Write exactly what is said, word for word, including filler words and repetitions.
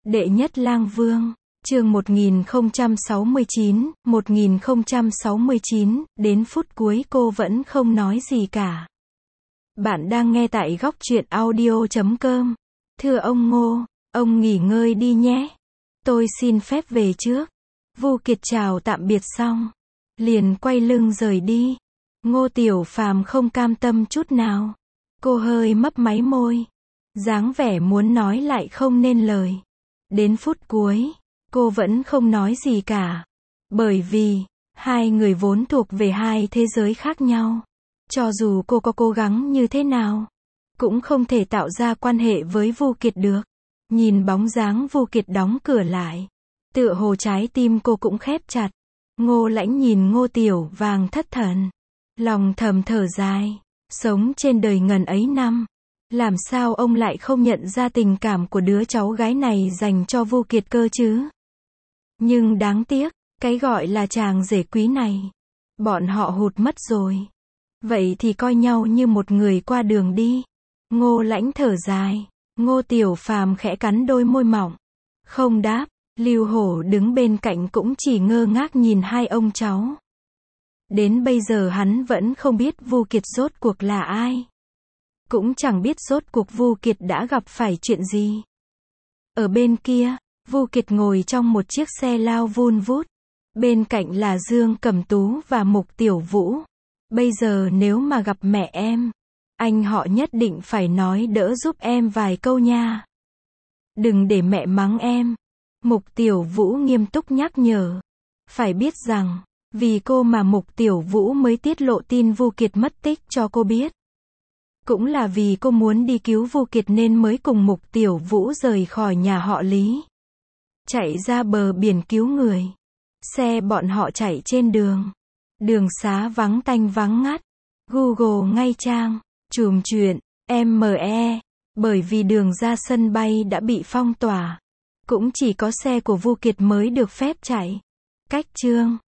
Đệ nhất lang vương, chương một nghìn không trăm sáu mươi chín, một nghìn không trăm sáu mươi chín, đến phút cuối cô vẫn không nói gì cả. Bạn đang nghe tại góc truyện audio chấm com. Thưa ông Ngô, ông nghỉ ngơi đi nhé. Tôi xin phép về trước. Vu Kiệt chào tạm biệt xong, liền quay lưng rời đi. Ngô Tiểu Phàm không cam tâm chút nào. Cô hơi mấp máy môi, dáng vẻ muốn nói lại không nên lời. Đến phút cuối, cô vẫn không nói gì cả. Bởi vì, hai người vốn thuộc về hai thế giới khác nhau. Cho dù cô có cố gắng như thế nào, cũng không thể tạo ra quan hệ với Vu Kiệt được. Nhìn bóng dáng Vu Kiệt đóng cửa lại, tựa hồ trái tim cô cũng khép chặt. Ngô Lãnh nhìn Ngô Tiểu Vàng thất thần, lòng thầm thở dài. Sống trên đời ngần ấy năm, làm sao ông lại không nhận ra tình cảm của đứa cháu gái này dành cho Vu Kiệt cơ chứ? Nhưng đáng tiếc, cái gọi là chàng rể quý này, bọn họ hụt mất rồi. Vậy thì coi nhau như một người qua đường đi. Ngô Lãnh thở dài. Ngô Tiểu Phàm khẽ cắn đôi môi mỏng, không đáp. Lưu Hổ đứng bên cạnh cũng chỉ ngơ ngác nhìn hai ông cháu. Đến bây giờ hắn vẫn không biết Vu Kiệt rốt cuộc là ai. Cũng chẳng biết rốt cuộc Vu Kiệt đã gặp phải chuyện gì. Ở bên kia, Vu Kiệt ngồi trong một chiếc xe lao vun vút. Bên cạnh là Dương Cẩm Tú và Mục Tiểu Vũ. Bây giờ nếu mà gặp mẹ em, anh họ nhất định phải nói đỡ giúp em vài câu nha. Đừng để mẹ mắng em. Mục Tiểu Vũ nghiêm túc nhắc nhở. Phải biết rằng, vì cô mà Mục Tiểu Vũ mới tiết lộ tin Vu Kiệt mất tích cho cô biết. Cũng là vì cô muốn đi cứu Vu Kiệt nên mới cùng Mục Tiểu Vũ rời khỏi nhà họ Lý, chạy ra bờ biển cứu người. Xe bọn họ chạy trên đường. Đường xá vắng tanh vắng ngắt. Google ngay trang, chùm chuyện, em e, bởi vì đường ra sân bay đã bị phong tỏa. Cũng chỉ có xe của Vu Kiệt mới được phép chạy. Cách chương